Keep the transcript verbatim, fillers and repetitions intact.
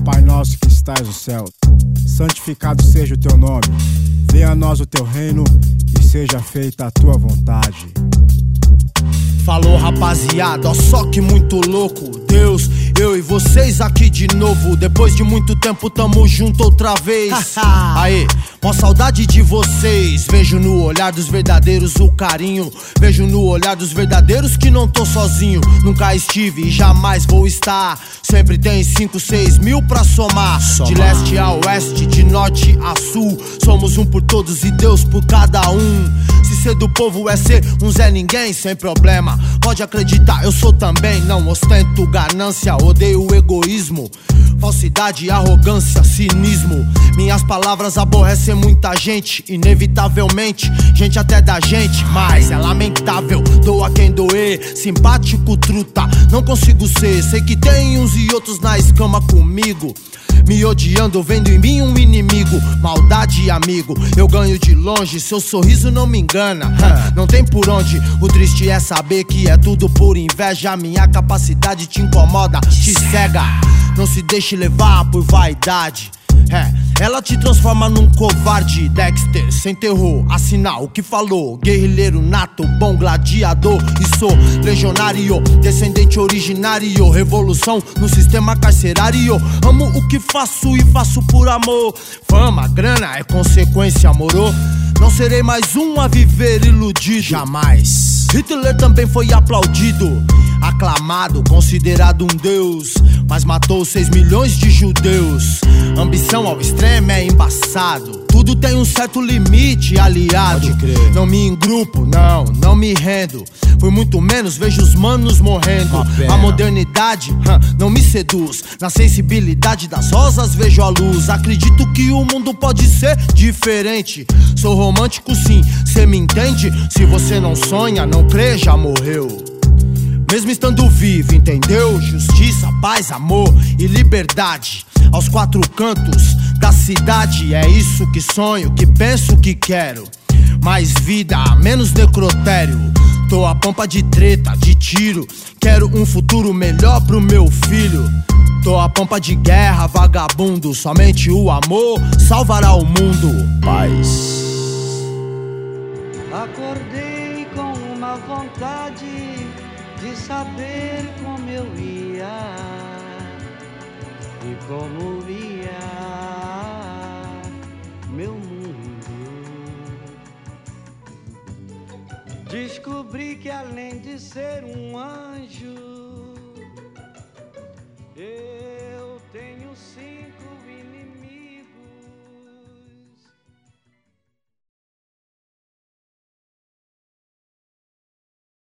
Pai nosso que estás no céu, santificado seja o teu nome. Venha a nós o teu reino e seja feita a tua vontade. Falou, rapaziada, ó só que muito louco. Deus, eu e vocês aqui de novo. Depois de muito tempo tamo junto outra vez. Aê, mó saudade de vocês. Vejo no olhar dos verdadeiros o carinho. Vejo no olhar dos verdadeiros que não tô sozinho. Nunca estive e jamais vou estar. Sempre tem cinco, seis mil pra somar. Soma. De leste a oeste, de norte a sul. Somos um por todos e Deus por cada um. Se ser do povo é ser um Zé Ninguém, sem problema. Pode acreditar, eu sou também. Não ostento ganância, odeio o egoísmo, falsidade, arrogância, cinismo. Minhas palavras aborrecem muita gente, inevitavelmente, gente até da gente. Mas é lamentável, doa quem doer. Simpático, truta, não consigo ser. Sei que tem uns e outros na escama comigo, me odiando, vendo em mim um inimigo. Maldade, amigo, eu ganho de longe. Seu sorriso não me engana, não tem por onde. O triste é saber que é tudo por inveja. Minha capacidade te incomoda, te cega. Não se deixe levar por vaidade. É, ela te transforma num covarde. Dexter, sem terror, assinar o que falou. Guerrilheiro nato, bom gladiador. E sou legionário, descendente originário. Revolução no sistema carcerário. Amo o que faço e faço por amor. Fama, grana é consequência, moro? Não serei mais um a viver iludido, jamais. Hitler também foi aplaudido, aclamado, considerado um deus, mas matou seis milhões de judeus. Ambição ao extremo é embaçado. Tudo tem um certo limite, aliado. Não me engrupo, não, não me rendo. Por muito menos vejo os manos morrendo. A modernidade hum, não me seduz. Na sensibilidade das rosas vejo a luz. Acredito que o mundo pode ser diferente. Sou romântico sim, cê me entende? Se você não sonha, não crê, já morreu. Mesmo estando vivo, entendeu? Justiça, paz, amor e liberdade aos quatro cantos da cidade. É isso que sonho, que penso, que quero. Mais vida, menos necrotério. Tô a pampa de treta, de tiro. Quero um futuro melhor pro meu filho. Tô a pampa de guerra, vagabundo. Somente o amor salvará o mundo. Paz. Acordei com uma vontade de saber como eu ia e como ia meu mundo. Descobri que além de ser um anjo, eu